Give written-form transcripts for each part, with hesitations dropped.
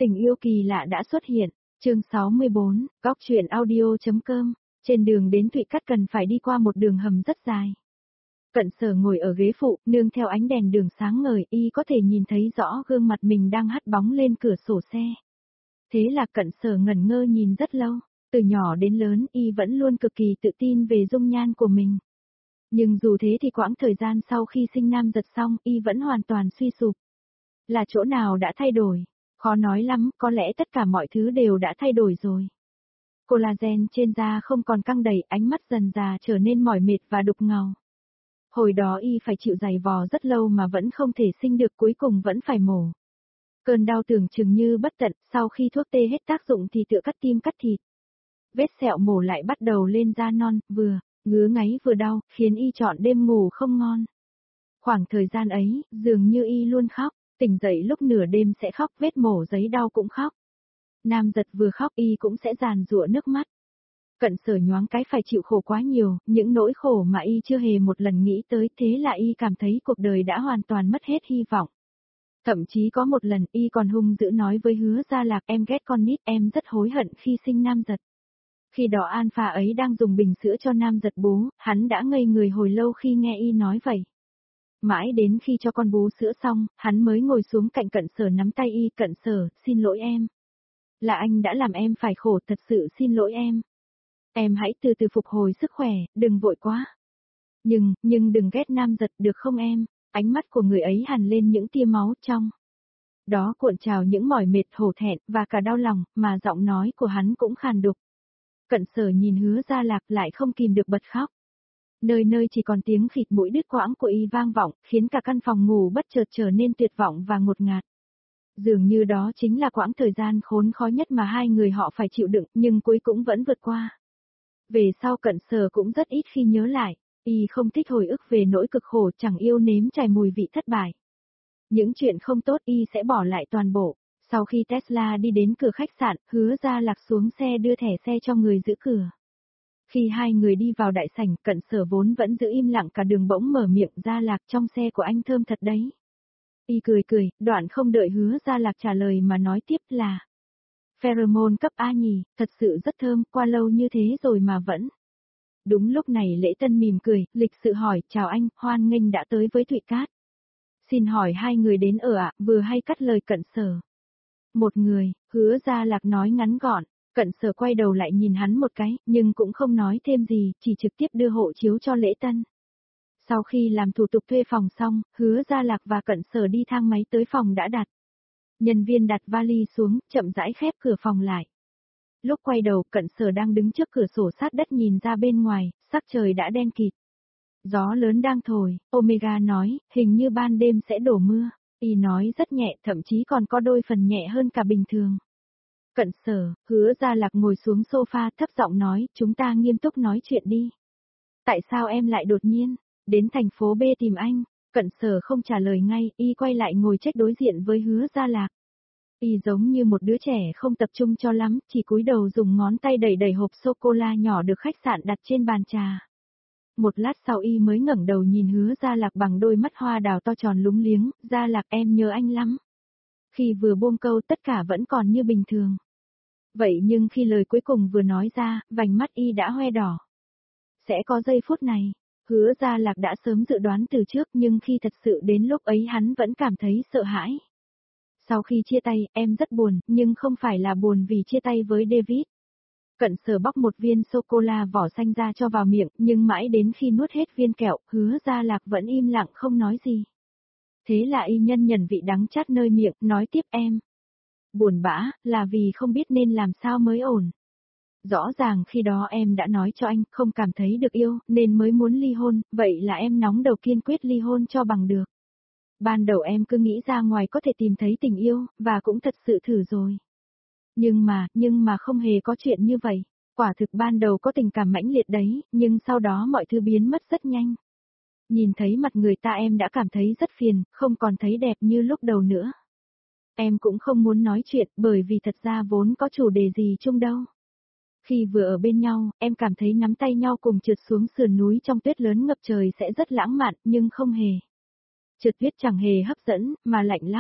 Tình yêu kỳ lạ đã xuất hiện. Chương 64, góc truyện audio.com. Trên đường đến Thụy Cát cần phải đi qua một đường hầm rất dài. Cận Sở ngồi ở ghế phụ, nương theo ánh đèn đường sáng ngời, y có thể nhìn thấy rõ gương mặt mình đang hắt bóng lên cửa sổ xe. Thế là Cận Sở ngẩn ngơ nhìn rất lâu, từ nhỏ đến lớn y vẫn luôn cực kỳ tự tin về dung nhan của mình. Nhưng dù thế thì quãng thời gian sau khi sinh nam giật xong y vẫn hoàn toàn suy sụp. Là chỗ nào đã thay đổi? Khó nói lắm, có lẽ tất cả mọi thứ đều đã thay đổi rồi. Collagen trên da không còn căng đầy, ánh mắt dần dà trở nên mỏi mệt và đục ngầu. Hồi đó y phải chịu giày vò rất lâu mà vẫn không thể sinh được, cuối cùng vẫn phải mổ. Cơn đau tưởng chừng như bất tận, sau khi thuốc tê hết tác dụng thì tự cắt tim cắt thịt. Vết sẹo mổ lại bắt đầu lên da non, vừa ngứa ngáy vừa đau, khiến y trọn đêm ngủ không ngon. Khoảng thời gian ấy, dường như y luôn khóc, tỉnh dậy lúc nửa đêm sẽ khóc, vết mổ giấy đau cũng khóc. Nam giật vừa khóc y cũng sẽ giàn giụa nước mắt. Cận Sở nhoáng cái phải chịu khổ quá nhiều, những nỗi khổ mà y chưa hề một lần nghĩ tới, thế là y cảm thấy cuộc đời đã hoàn toàn mất hết hy vọng. Thậm chí có một lần y còn hung dữ nói với Hứa Gia Lạc, em ghét con nít, em rất hối hận khi sinh Nam Giật. Khi đó Alpha ấy đang dùng bình sữa cho Nam Giật bú, hắn đã ngây người hồi lâu khi nghe y nói vậy. Mãi đến khi cho con bú sữa xong, hắn mới ngồi xuống cạnh Cận Sở nắm tay y, Cận Sở, xin lỗi em. Là anh đã làm em phải khổ, thật sự xin lỗi em. Em hãy từ từ phục hồi sức khỏe, đừng vội quá. Nhưng đừng ghét Nam Giật được không em? Ánh mắt của người ấy hằn lên những tia máu trong. Đó cuộn trào những mỏi mệt, hổ thẹn, và cả đau lòng, mà giọng nói của hắn cũng khàn đục. Cận Sở nhìn Hứa Gia Lạc lại không kìm được bật khóc. Nơi nơi chỉ còn tiếng khịt mũi đứt quãng của y vang vọng, khiến cả căn phòng ngủ bất chợt trở nên tuyệt vọng và ngột ngạt. Dường như đó chính là quãng thời gian khốn khó nhất mà hai người họ phải chịu đựng, nhưng cuối cũng vẫn vượt qua. Về sau Cận Sở cũng rất ít khi nhớ lại, y không thích hồi ức về nỗi cực khổ, chẳng yêu nếm trải mùi vị thất bại. Những chuyện không tốt y sẽ bỏ lại toàn bộ. Sau khi Tesla đi đến cửa khách sạn, Hứa Gia Lạc xuống xe đưa thẻ xe cho người giữ cửa. Khi hai người đi vào đại sảnh, Cận Sở vốn vẫn giữ im lặng cả đường bỗng mở miệng, Gia Lạc, trong xe của anh thơm thật đấy. Y cười, đoạn không đợi Hứa Gia Lạc trả lời mà nói tiếp là pheromone cấp A nhỉ, thật sự rất thơm, qua lâu như thế rồi mà vẫn. Đúng lúc này Lễ Tân mỉm cười, lịch sự hỏi, chào anh, hoan nghênh đã tới với Thụy Cát. Xin hỏi hai người đến ở ạ, vừa hay cắt lời Cận Sở. Một người, Hứa Gia Lạc nói ngắn gọn. Cận Sở quay đầu lại nhìn hắn một cái, nhưng cũng không nói thêm gì, chỉ trực tiếp đưa hộ chiếu cho Lễ Tân. Sau khi làm thủ tục thuê phòng xong, Hứa Gia Lạc và Cận Sở đi thang máy tới phòng đã đặt. Nhân viên đặt vali xuống, chậm rãi khép cửa phòng lại. Lúc quay đầu, Cận Sở đang đứng trước cửa sổ sát đất nhìn ra bên ngoài, sắc trời đã đen kịt. Gió lớn đang thổi, Omega nói, hình như ban đêm sẽ đổ mưa. Y nói rất nhẹ, thậm chí còn có đôi phần nhẹ hơn cả bình thường. Cận Sở, Hứa Gia Lạc ngồi xuống sofa thấp giọng nói, chúng ta nghiêm túc nói chuyện đi. Tại sao em lại đột nhiên đến thành phố B tìm anh? Cận Sở không trả lời ngay, y quay lại ngồi chết đối diện với Hứa Gia Lạc. Y giống như một đứa trẻ không tập trung cho lắm, chỉ cúi đầu dùng ngón tay đẩy hộp sô-cô-la nhỏ được khách sạn đặt trên bàn trà. Một lát sau y mới ngẩng đầu nhìn Hứa Gia Lạc bằng đôi mắt hoa đào to tròn lúng liếng, Gia Lạc em nhớ anh lắm. Khi vừa buông câu tất cả vẫn còn như bình thường. Vậy nhưng khi lời cuối cùng vừa nói ra, vành mắt y đã hoe đỏ. Sẽ có giây phút này. Hứa Gia Lạc đã sớm dự đoán từ trước, nhưng khi thật sự đến lúc ấy hắn vẫn cảm thấy sợ hãi. Sau khi chia tay, em rất buồn, nhưng không phải là buồn vì chia tay với David. Cận Sở bóc một viên sô-cô-la vỏ xanh ra cho vào miệng, nhưng mãi đến khi nuốt hết viên kẹo, Hứa Gia Lạc vẫn im lặng không nói gì. Thế là y nhân nhẩn vị đắng chát nơi miệng, nói tiếp em. Buồn bã, là vì không biết nên làm sao mới ổn. Rõ ràng khi đó em đã nói cho anh không cảm thấy được yêu, nên mới muốn ly hôn, vậy là em nóng đầu kiên quyết ly hôn cho bằng được. Ban đầu em cứ nghĩ ra ngoài có thể tìm thấy tình yêu, và cũng thật sự thử rồi. Nhưng mà không hề có chuyện như vậy. Quả thực ban đầu có tình cảm mãnh liệt đấy, nhưng sau đó mọi thứ biến mất rất nhanh. Nhìn thấy mặt người ta em đã cảm thấy rất phiền, không còn thấy đẹp như lúc đầu nữa. Em cũng không muốn nói chuyện, bởi vì thật ra vốn có chủ đề gì chung đâu. Khi vừa ở bên nhau, em cảm thấy nắm tay nhau cùng trượt xuống sườn núi trong tuyết lớn ngập trời sẽ rất lãng mạn, nhưng không hề. Trượt tuyết chẳng hề hấp dẫn, mà lạnh lắm.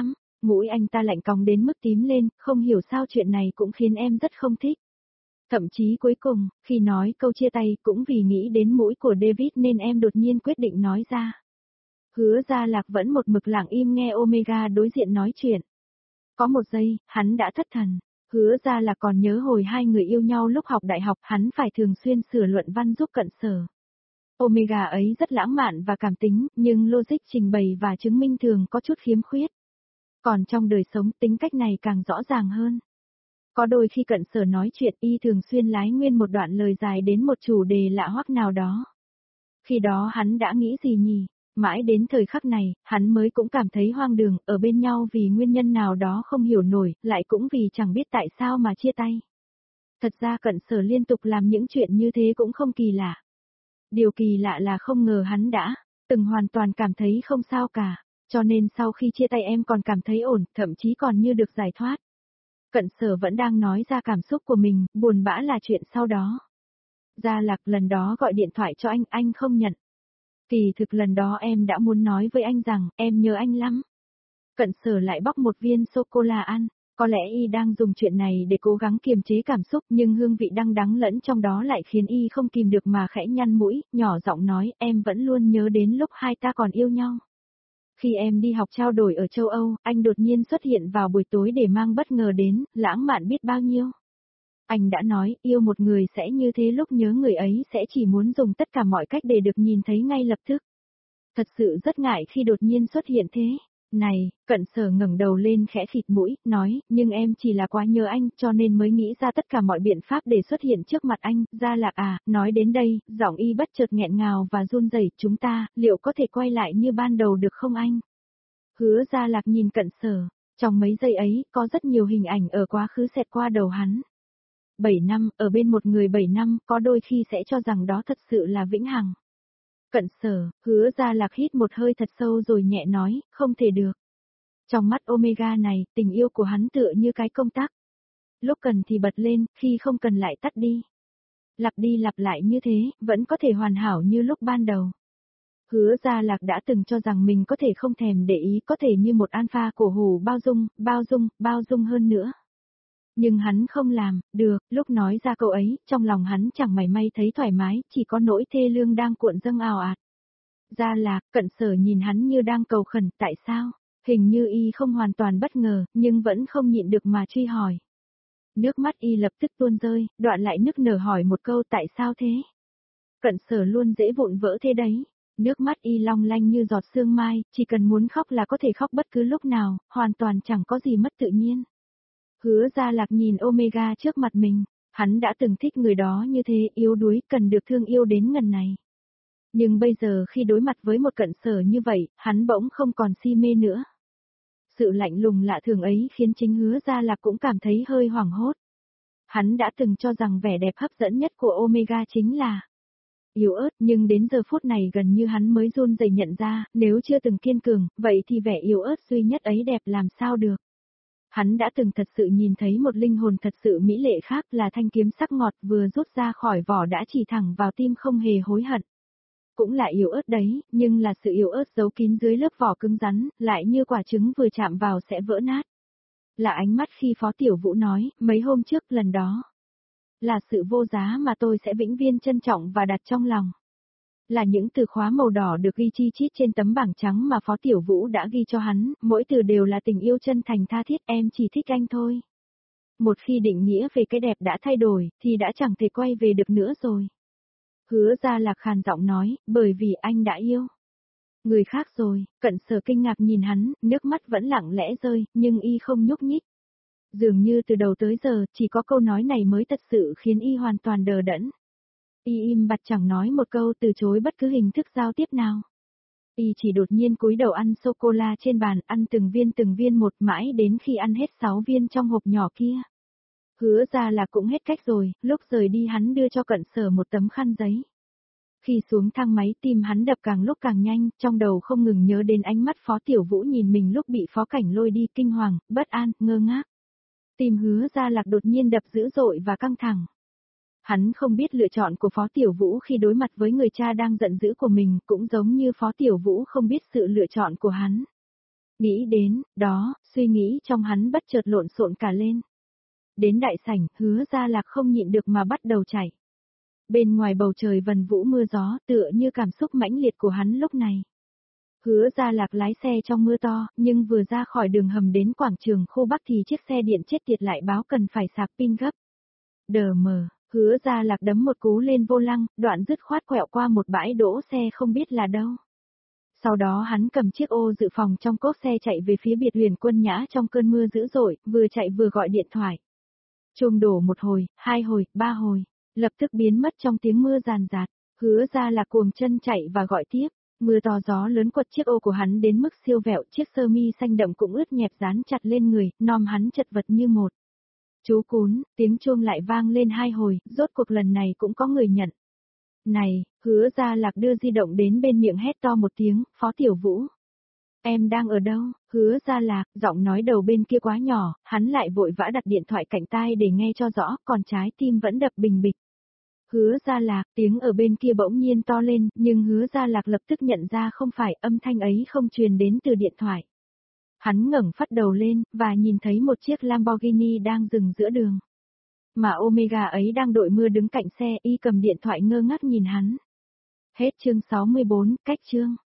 Mũi anh ta lạnh cóng đến mức tím lên, không hiểu sao chuyện này cũng khiến em rất không thích. Thậm chí cuối cùng, khi nói câu chia tay cũng vì nghĩ đến mũi của David nên em đột nhiên quyết định nói ra. Hứa Gia Lạc vẫn một mực lặng im nghe Omega đối diện nói chuyện. Có một giây, hắn đã thất thần. Hứa Gia Lạc còn nhớ hồi hai người yêu nhau lúc học đại học, hắn phải thường xuyên sửa luận văn giúp Cận Sở. Omega ấy rất lãng mạn và cảm tính, nhưng logic trình bày và chứng minh thường có chút khiếm khuyết. Còn trong đời sống tính cách này càng rõ ràng hơn. Có đôi khi Cận Sở nói chuyện y thường xuyên lái nguyên một đoạn lời dài đến một chủ đề lạ hoắc nào đó. Khi đó hắn đã nghĩ gì nhỉ? Mãi đến thời khắc này, hắn mới cũng cảm thấy hoang đường, ở bên nhau vì nguyên nhân nào đó không hiểu nổi, lại cũng vì chẳng biết tại sao mà chia tay. Thật ra Cận Sở liên tục làm những chuyện như thế cũng không kỳ lạ. Điều kỳ lạ là không ngờ hắn đã từng hoàn toàn cảm thấy không sao cả, cho nên sau khi chia tay em còn cảm thấy ổn, thậm chí còn như được giải thoát. Cận Sở vẫn đang nói ra cảm xúc của mình, buồn bã là chuyện sau đó. Gia Lạc lần đó gọi điện thoại cho anh không nhận. Kỳ thực lần đó em đã muốn nói với anh rằng, em nhớ anh lắm. Cận Sở lại bóc một viên sô-cô-la ăn, có lẽ y đang dùng chuyện này để cố gắng kiềm chế cảm xúc nhưng hương vị đắng đắng lẫn trong đó lại khiến y không kìm được mà khẽ nhăn mũi, nhỏ giọng nói em vẫn luôn nhớ đến lúc hai ta còn yêu nhau. Khi em đi học trao đổi ở châu Âu, anh đột nhiên xuất hiện vào buổi tối để mang bất ngờ đến, lãng mạn biết bao nhiêu. Anh đã nói, yêu một người sẽ như thế, lúc nhớ người ấy sẽ chỉ muốn dùng tất cả mọi cách để được nhìn thấy ngay lập tức. Thật sự rất ngại khi đột nhiên xuất hiện thế. Này, Cận Sở ngẩng đầu lên khẽ khịt mũi, nói, nhưng em chỉ là quá nhớ anh, cho nên mới nghĩ ra tất cả mọi biện pháp để xuất hiện trước mặt anh. Gia Lạc à, nói đến đây, giọng y bất chợt nghẹn ngào và run rẩy, chúng ta, liệu có thể quay lại như ban đầu được không anh? Hứa Gia Lạc nhìn Cận Sở, trong mấy giây ấy, có rất nhiều hình ảnh ở quá khứ xẹt qua đầu hắn. 7 năm, ở bên một người 7 năm, có đôi khi sẽ cho rằng đó thật sự là vĩnh hằng. Cận Sở, Hứa Gia Lạc hít một hơi thật sâu rồi nhẹ nói, không thể được. Trong mắt Omega này, tình yêu của hắn tựa như cái công tắc. Lúc cần thì bật lên, khi không cần lại tắt đi. Lặp đi lặp lại như thế, vẫn có thể hoàn hảo như lúc ban đầu. Hứa Gia Lạc đã từng cho rằng mình có thể không thèm để ý, có thể như một alpha cổ hủ bao dung hơn nữa. Nhưng hắn không làm, được, lúc nói ra câu ấy, trong lòng hắn chẳng mảy may thấy thoải mái, chỉ có nỗi thê lương đang cuộn dâng ào ạt. Gia Lạc, Cận Sở nhìn hắn như đang cầu khẩn, tại sao? Hình như y không hoàn toàn bất ngờ, nhưng vẫn không nhịn được mà truy hỏi. Nước mắt y lập tức tuôn rơi, đoạn lại nức nở hỏi một câu tại sao thế? Cận Sở luôn dễ vụn vỡ thế đấy. Nước mắt y long lanh như giọt sương mai, chỉ cần muốn khóc là có thể khóc bất cứ lúc nào, hoàn toàn chẳng có gì mất tự nhiên. Hứa Gia Lạc nhìn Omega trước mặt mình, hắn đã từng thích người đó như thế, yếu đuối, cần được thương yêu đến ngần này. Nhưng bây giờ khi đối mặt với một Cận Sở như vậy, hắn bỗng không còn si mê nữa. Sự lạnh lùng lạ thường ấy khiến chính Hứa Gia Lạc cũng cảm thấy hơi hoảng hốt. Hắn đã từng cho rằng vẻ đẹp hấp dẫn nhất của Omega chính là yếu ớt, nhưng đến giờ phút này gần như hắn mới run rẩy nhận ra, nếu chưa từng kiên cường, vậy thì vẻ yếu ớt duy nhất ấy đẹp làm sao được. Hắn đã từng thật sự nhìn thấy một linh hồn thật sự mỹ lệ khác, là thanh kiếm sắc ngọt vừa rút ra khỏi vỏ đã chỉ thẳng vào tim không hề hối hận. Cũng là yếu ớt đấy, nhưng là sự yếu ớt giấu kín dưới lớp vỏ cứng rắn, lại như quả trứng vừa chạm vào sẽ vỡ nát. Là ánh mắt khi Phó Tiểu Vũ nói, mấy hôm trước lần đó. Là sự vô giá mà tôi sẽ vĩnh viễn trân trọng và đặt trong lòng. Là những từ khóa màu đỏ được ghi chi chít trên tấm bảng trắng mà Phó Tiểu Vũ đã ghi cho hắn, mỗi từ đều là tình yêu chân thành tha thiết, em chỉ thích anh thôi. Một khi định nghĩa về cái đẹp đã thay đổi, thì đã chẳng thể quay về được nữa rồi. Hứa Gia Lạc khàn giọng nói, bởi vì anh đã yêu người khác rồi. Cận Sở kinh ngạc nhìn hắn, nước mắt vẫn lặng lẽ rơi, nhưng y không nhúc nhích. Dường như từ đầu tới giờ, chỉ có câu nói này mới thật sự khiến y hoàn toàn đờ đẫn. Y im bặt chẳng nói một câu, từ chối bất cứ hình thức giao tiếp nào. Y chỉ đột nhiên cúi đầu ăn sô-cô-la trên bàn, ăn từng viên một, mãi đến khi ăn hết 6 viên trong hộp nhỏ kia. Hứa Ra là cũng hết cách rồi, lúc rời đi hắn đưa cho Cận Sở một tấm khăn giấy. Khi xuống thang máy tim hắn đập càng lúc càng nhanh, trong đầu không ngừng nhớ đến ánh mắt Phó Tiểu Vũ nhìn mình lúc bị Phó Cảnh lôi đi, kinh hoàng, bất an, ngơ ngác. Tim Hứa Ra Lạc đột nhiên đập dữ dội và căng thẳng. Hắn không biết lựa chọn của Phó Tiểu Vũ khi đối mặt với người cha đang giận dữ của mình, cũng giống như Phó Tiểu Vũ không biết sự lựa chọn của hắn. Nghĩ đến, đó, suy nghĩ trong hắn bất chợt lộn xộn cả lên. Đến đại sảnh, Hứa Gia Lạc không nhịn được mà bắt đầu chạy. Bên ngoài bầu trời vần vũ mưa gió, tựa như cảm xúc mãnh liệt của hắn lúc này. Hứa Gia Lạc lái xe trong mưa to, nhưng vừa ra khỏi đường hầm đến quảng trường khu Bắc thì chiếc xe điện chết tiệt lại báo cần phải sạc pin gấp. Đờ mờ, Hứa Gia Lạc đấm một cú lên vô lăng, đoạn dứt khoát quẹo qua một bãi đỗ xe không biết là đâu. Sau đó hắn cầm chiếc ô dự phòng trong cốp xe chạy về phía biệt Huyền Quân Nhã trong cơn mưa dữ dội, vừa chạy vừa gọi điện thoại. Chuông đổ một hồi, 2 hồi, 3 hồi, lập tức biến mất trong tiếng mưa ràn rạt. Hứa Gia Lạc cuồng chân chạy và gọi tiếp. Mưa to gió lớn quật chiếc ô của hắn đến mức siêu vẹo, chiếc sơ mi xanh đậm cũng ướt nhẹp dán chặt lên người, nom hắn chật vật như một. Chú cún, tiếng chuông lại vang lên 2 hồi, rốt cuộc lần này cũng có người nhận. Này, Hứa Gia Lạc đưa di động đến bên miệng hét to một tiếng, Phó Tiểu Vũ. Em đang ở đâu? Hứa Gia Lạc, giọng nói đầu bên kia quá nhỏ, hắn lại vội vã đặt điện thoại cạnh tai để nghe cho rõ, còn trái tim vẫn đập bình bịch. Hứa Gia Lạc, tiếng ở bên kia bỗng nhiên to lên, nhưng Hứa Gia Lạc lập tức nhận ra không phải, âm thanh ấy không truyền đến từ điện thoại. Hắn ngẩng phát đầu lên, và nhìn thấy một chiếc Lamborghini đang dừng giữa đường. Mà Omega ấy đang đội mưa đứng cạnh xe, y cầm điện thoại ngơ ngác nhìn hắn. Hết chương 64, cách chương.